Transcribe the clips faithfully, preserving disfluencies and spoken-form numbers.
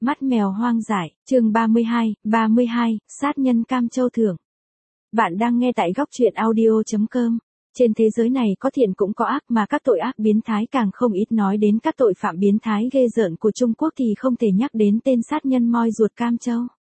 Mắt mèo hoang dại, chương ba mươi hai, ba mươi hai, sát nhân Cam Châu thưởng. Bạn đang nghe tại góc truyện audio chấm com. Trên thế giới này có thiện cũng có ác, mà các tội ác biến thái càng không ít. Nói đến các tội phạm biến thái ghê rợn của Trung Quốc thì không thể nhắc đến tên sát nhân moi ruột Cam Châu.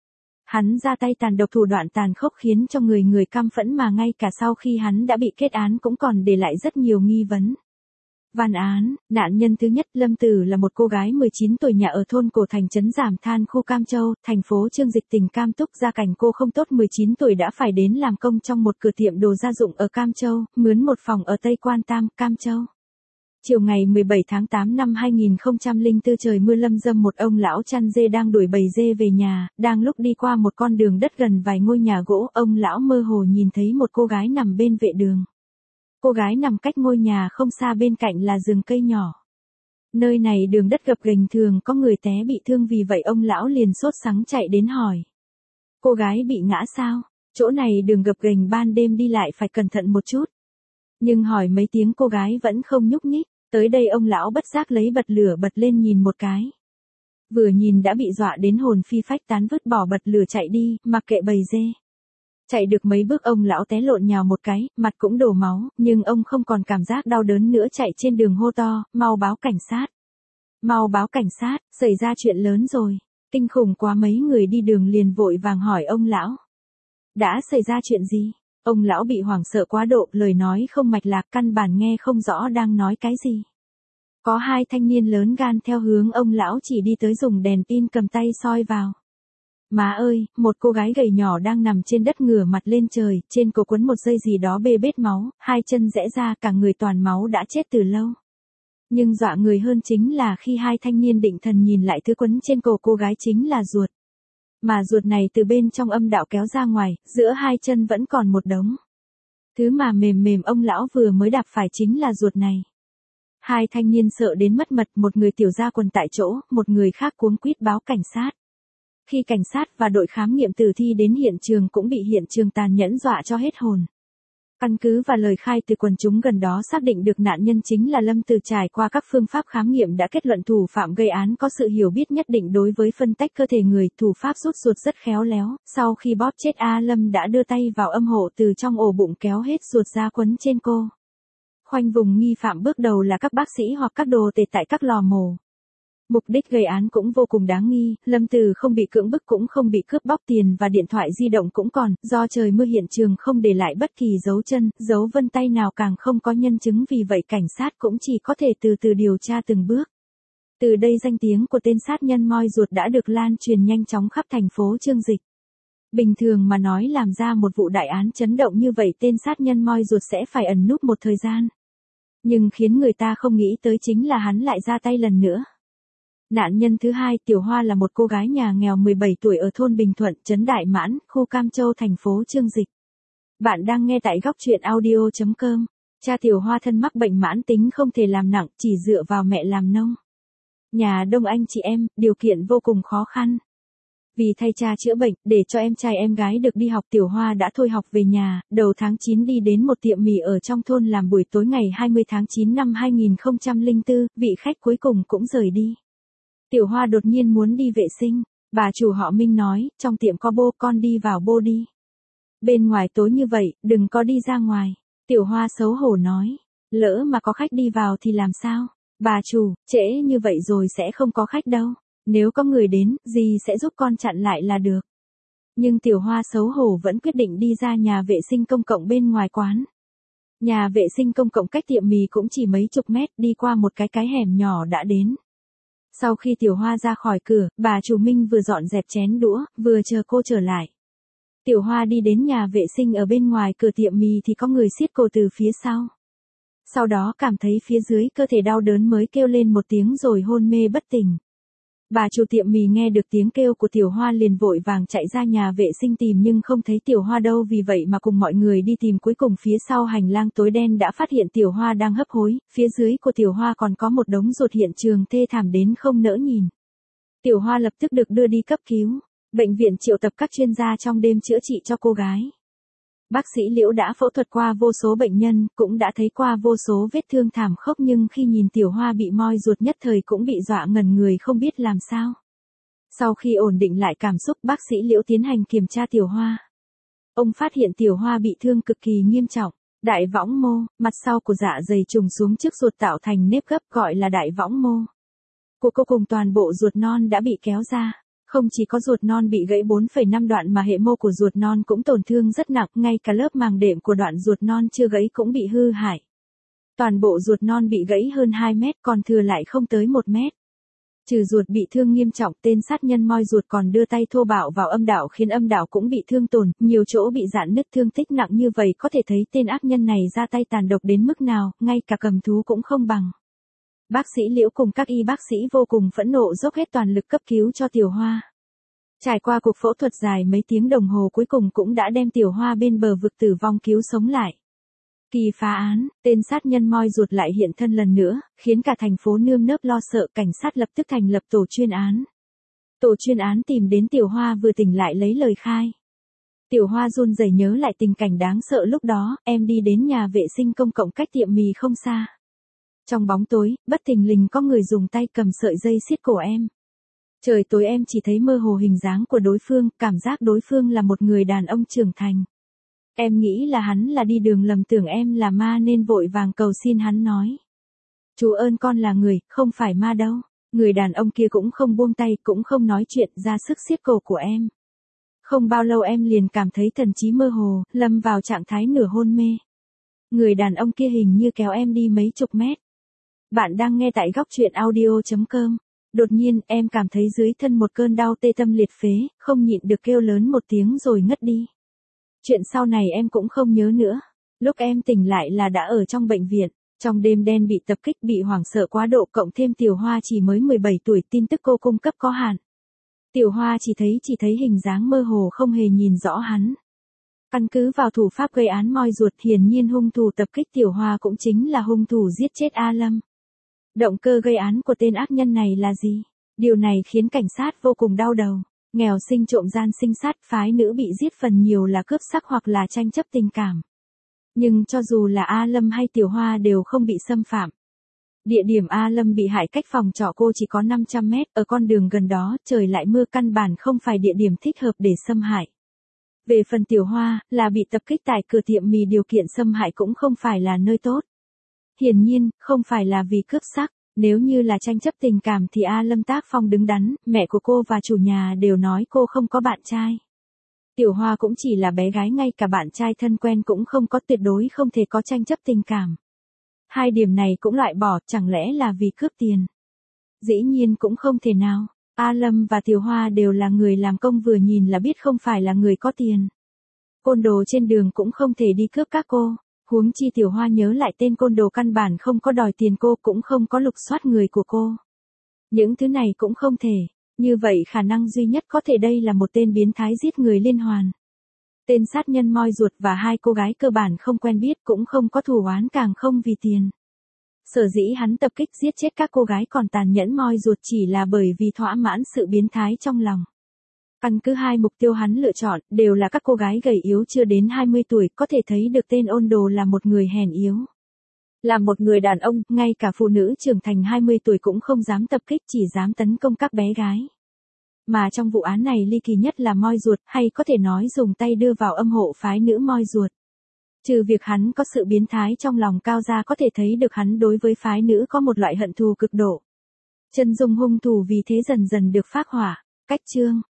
Hắn ra tay tàn độc, thủ đoạn tàn khốc khiến cho người người căm phẫn, mà ngay cả sau khi hắn đã bị kết án cũng còn để lại rất nhiều nghi vấn. Văn án, nạn nhân thứ nhất Lâm Tử là một cô gái mười chín tuổi, nhà ở thôn Cổ Thành, trấn Giảm Than, khu Cam Châu, thành phố Chương Dịch, tỉnh Cam Túc. Gia cảnh cô không tốt, mười chín tuổi đã phải đến làm công trong một cửa tiệm đồ gia dụng ở Cam Châu, mướn một phòng ở Tây Quan Tam, Cam Châu. Chiều ngày mười bảy tháng tám năm hai nghìn không trăm lẻ bốn, trời mưa lâm râm, một ông lão chăn dê đang đuổi bầy dê về nhà. Đang lúc đi qua một con đường đất gần vài ngôi nhà gỗ, ông lão mơ hồ nhìn thấy một cô gái nằm bên vệ đường. Cô gái nằm cách ngôi nhà không xa, bên cạnh là rừng cây nhỏ. Nơi này đường đất gập ghềnh, thường có người té bị thương, vì vậy ông lão liền sốt sắng chạy đến hỏi. Cô gái bị ngã sao? Chỗ này đường gập ghềnh, ban đêm đi lại phải cẩn thận một chút. Nhưng hỏi mấy tiếng cô gái vẫn không nhúc nhích. Tới đây ông lão bất giác lấy bật lửa bật lên nhìn một cái. Vừa nhìn đã bị dọa đến hồn phi phách tán, vứt bỏ bật lửa chạy đi, mặc kệ bầy dê. Chạy được mấy bước ông lão té lộn nhào một cái, mặt cũng đổ máu, nhưng ông không còn cảm giác đau đớn nữa, chạy trên đường hô to, mau báo cảnh sát. Mau báo cảnh sát, xảy ra chuyện lớn rồi. Kinh khủng quá, mấy người đi đường liền vội vàng hỏi ông lão. Đã xảy ra chuyện gì? Ông lão bị hoảng sợ quá độ, lời nói không mạch lạc, căn bản nghe không rõ đang nói cái gì. Có hai thanh niên lớn gan theo hướng ông lão chỉ đi tới, dùng đèn pin cầm tay soi vào. Má ơi, một cô gái gầy nhỏ đang nằm trên đất ngửa mặt lên trời, trên cổ quấn một dây gì đó bê bết máu, hai chân rẽ ra, cả người toàn máu, đã chết từ lâu. Nhưng dọa người hơn chính là khi hai thanh niên định thần nhìn lại, thứ quấn trên cổ cô gái chính là ruột. Mà ruột này từ bên trong âm đạo kéo ra ngoài, giữa hai chân vẫn còn một đống. Thứ mà mềm mềm ông lão vừa mới đạp phải chính là ruột này. Hai thanh niên sợ đến mất mật, một người tiểu ra quần tại chỗ, một người khác cuống quýt báo cảnh sát. Khi cảnh sát và đội khám nghiệm tử thi đến hiện trường cũng bị hiện trường tàn nhẫn dọa cho hết hồn. Căn cứ và lời khai từ quần chúng gần đó xác định được nạn nhân chính là Lâm Tử. Trải qua các phương pháp khám nghiệm đã kết luận thủ phạm gây án có sự hiểu biết nhất định đối với phân tách cơ thể người, thủ pháp rút ruột rất khéo léo. Sau khi bóp chết A Lâm đã đưa tay vào âm hộ, từ trong ổ bụng kéo hết ruột ra quấn trên cô. Khoanh vùng nghi phạm bước đầu là các bác sĩ hoặc các đồ tể tại các lò mổ. Mục đích gây án cũng vô cùng đáng nghi, Lâm Tử không bị cưỡng bức, cũng không bị cướp bóc, tiền và điện thoại di động cũng còn, do trời mưa hiện trường không để lại bất kỳ dấu chân, dấu vân tay nào, càng không có nhân chứng, vì vậy cảnh sát cũng chỉ có thể từ từ điều tra từng bước. Từ đây danh tiếng của tên sát nhân moi ruột đã được lan truyền nhanh chóng khắp thành phố Chương Dịch. Bình thường mà nói, làm ra một vụ đại án chấn động như vậy, tên sát nhân moi ruột sẽ phải ẩn núp một thời gian. Nhưng khiến người ta không nghĩ tới chính là hắn lại ra tay lần nữa. Nạn nhân thứ hai, Tiểu Hoa, là một cô gái nhà nghèo mười bảy tuổi ở thôn Bình Thuận, trấn Đại Mãn, khu Cam Châu, thành phố Chương Dịch. Bạn đang nghe tại góc truyện audio chấm com. Cha Tiểu Hoa thân mắc bệnh mãn tính không thể làm nặng, chỉ dựa vào mẹ làm nông. Nhà đông anh chị em, điều kiện vô cùng khó khăn. Vì thay cha chữa bệnh, để cho em trai em gái được đi học, Tiểu Hoa đã thôi học về nhà, đầu tháng chín đi đến một tiệm mì ở trong thôn làm. Buổi tối ngày hai mươi tháng chín năm hai nghìn không trăm lẻ bốn, vị khách cuối cùng cũng rời đi. Tiểu Hoa đột nhiên muốn đi vệ sinh, bà chủ họ Minh nói, trong tiệm có bô, con đi vào bô đi. Bên ngoài tối như vậy, đừng có đi ra ngoài. Tiểu Hoa xấu hổ nói, lỡ mà có khách đi vào thì làm sao? Bà chủ, trễ như vậy rồi sẽ không có khách đâu. Nếu có người đến, dì sẽ giúp con chặn lại là được. Nhưng Tiểu Hoa xấu hổ vẫn quyết định đi ra nhà vệ sinh công cộng bên ngoài quán. Nhà vệ sinh công cộng cách tiệm mì cũng chỉ mấy chục mét, đi qua một cái cái hẻm nhỏ đã đến. Sau khi Tiểu Hoa ra khỏi cửa, bà chủ Minh vừa dọn dẹp chén đũa, vừa chờ cô trở lại. Tiểu Hoa đi đến nhà vệ sinh ở bên ngoài cửa tiệm mì thì có người siết cô từ phía sau. Sau đó cảm thấy phía dưới cơ thể đau đớn mới kêu lên một tiếng rồi hôn mê bất tỉnh. Bà chủ tiệm mì nghe được tiếng kêu của Tiểu Hoa liền vội vàng chạy ra nhà vệ sinh tìm, nhưng không thấy Tiểu Hoa đâu, vì vậy mà cùng mọi người đi tìm. Cuối cùng phía sau hành lang tối đen đã phát hiện Tiểu Hoa đang hấp hối, phía dưới của Tiểu Hoa còn có một đống ruột, hiện trường thê thảm đến không nỡ nhìn. Tiểu Hoa lập tức được đưa đi cấp cứu, bệnh viện triệu tập các chuyên gia trong đêm chữa trị cho cô gái. Bác sĩ Liễu đã phẫu thuật qua vô số bệnh nhân, cũng đã thấy qua vô số vết thương thảm khốc, nhưng khi nhìn Tiểu Hoa bị moi ruột nhất thời cũng bị dọa ngẩn người không biết làm sao. Sau khi ổn định lại cảm xúc, bác sĩ Liễu tiến hành kiểm tra Tiểu Hoa. Ông phát hiện Tiểu Hoa bị thương cực kỳ nghiêm trọng. Đại võng mô, mặt sau của dạ dày trùng xuống trước ruột tạo thành nếp gấp gọi là đại võng mô. Của cô cùng toàn bộ ruột non đã bị kéo ra. Không chỉ có ruột non bị gãy bốn phẩy năm đoạn mà hệ mô của ruột non cũng tổn thương rất nặng, ngay cả lớp màng đệm của đoạn ruột non chưa gãy cũng bị hư hại. Toàn bộ ruột non bị gãy hơn hai mét, còn thừa lại không tới một mét. Trừ ruột bị thương nghiêm trọng, tên sát nhân moi ruột còn đưa tay thô bạo vào âm đạo khiến âm đạo cũng bị thương tổn, nhiều chỗ bị rạn nứt, thương tích nặng như vậy có thể thấy tên ác nhân này ra tay tàn độc đến mức nào, ngay cả cầm thú cũng không bằng. Bác sĩ Liễu cùng các y bác sĩ vô cùng phẫn nộ dốc hết toàn lực cấp cứu cho Tiểu Hoa. Trải qua cuộc phẫu thuật dài mấy tiếng đồng hồ cuối cùng cũng đã đem Tiểu Hoa bên bờ vực tử vong cứu sống lại. Kỳ phá án, tên sát nhân moi ruột lại hiện thân lần nữa, khiến cả thành phố nơm nớp lo sợ, cảnh sát lập tức thành lập tổ chuyên án. Tổ chuyên án tìm đến Tiểu Hoa vừa tỉnh lại lấy lời khai. Tiểu Hoa run rẩy nhớ lại tình cảnh đáng sợ lúc đó, em đi đến nhà vệ sinh công cộng cách tiệm mì không xa. Trong bóng tối, bất thình lình có người dùng tay cầm sợi dây siết cổ em. Trời tối em chỉ thấy mơ hồ hình dáng của đối phương, cảm giác đối phương là một người đàn ông trưởng thành. Em nghĩ là hắn là đi đường lầm tưởng em là ma nên vội vàng cầu xin hắn nói. Chú ơn con là người, không phải ma đâu. Người đàn ông kia cũng không buông tay, cũng không nói chuyện, ra sức siết cổ của em. Không bao lâu em liền cảm thấy thần trí mơ hồ, lâm vào trạng thái nửa hôn mê. Người đàn ông kia hình như kéo em đi mấy chục mét. Bạn đang nghe tại góc truyện audio chấm com. Đột nhiên, em cảm thấy dưới thân một cơn đau tê tâm liệt phế, không nhịn được kêu lớn một tiếng rồi ngất đi. Chuyện sau này em cũng không nhớ nữa. Lúc em tỉnh lại là đã ở trong bệnh viện, trong đêm đen bị tập kích, bị hoảng sợ quá độ, cộng thêm Tiểu Hoa chỉ mới mười bảy tuổi, tin tức cô cung cấp có hạn. Tiểu Hoa chỉ thấy chỉ thấy hình dáng mơ hồ, không hề nhìn rõ hắn. Căn cứ vào thủ pháp gây án moi ruột, hiển nhiên hung thủ tập kích Tiểu Hoa cũng chính là hung thủ giết chết A Lâm. Động cơ gây án của tên ác nhân này là gì? Điều này khiến cảnh sát vô cùng đau đầu. Nghèo sinh trộm gian sinh sát, phái nữ bị giết phần nhiều là cướp sắc hoặc là tranh chấp tình cảm. Nhưng cho dù là A Lâm hay Tiểu Hoa đều không bị xâm phạm. Địa điểm A Lâm bị hại cách phòng trọ cô chỉ có năm trăm mét, ở con đường gần đó, trời lại mưa, căn bản không phải địa điểm thích hợp để xâm hại. Về phần Tiểu Hoa, là bị tập kích tại cửa tiệm mì, điều kiện xâm hại cũng không phải là nơi tốt. Hiển nhiên, không phải là vì cướp sắc. Nếu như là tranh chấp tình cảm thì A Lâm tác phong đứng đắn, mẹ của cô và chủ nhà đều nói cô không có bạn trai. Tiểu Hoa cũng chỉ là bé gái, ngay cả bạn trai thân quen cũng không có, tuyệt đối không thể có tranh chấp tình cảm. Hai điểm này cũng loại bỏ, chẳng lẽ là vì cướp tiền? Dĩ nhiên cũng không thể nào. A Lâm và Tiểu Hoa đều là người làm công, vừa nhìn là biết không phải là người có tiền. Côn đồ trên đường cũng không thể đi cướp các cô. Huống chi Tiểu Hoa nhớ lại tên côn đồ căn bản không có đòi tiền cô, cũng không có lục soát người của cô. Những thứ này cũng không thể. Như vậy khả năng duy nhất có thể đây là một tên biến thái giết người liên hoàn. Tên sát nhân moi ruột và hai cô gái cơ bản không quen biết, cũng không có thù oán, càng không vì tiền. Sở dĩ hắn tập kích giết chết các cô gái còn tàn nhẫn moi ruột chỉ là bởi vì thỏa mãn sự biến thái trong lòng. Căn cứ hai mục tiêu hắn lựa chọn, đều là các cô gái gầy yếu chưa đến hai mươi tuổi, có thể thấy được tên ôn đồ là một người hèn yếu. Là một người đàn ông, ngay cả phụ nữ trưởng thành hai mươi tuổi cũng không dám tập kích, chỉ dám tấn công các bé gái. Mà trong vụ án này ly kỳ nhất là moi ruột, hay có thể nói dùng tay đưa vào âm hộ phái nữ moi ruột. Trừ việc hắn có sự biến thái trong lòng cao ra, có thể thấy được hắn đối với phái nữ có một loại hận thù cực độ. Chân dung hung thủ vì thế dần dần được phác họa. Cách chương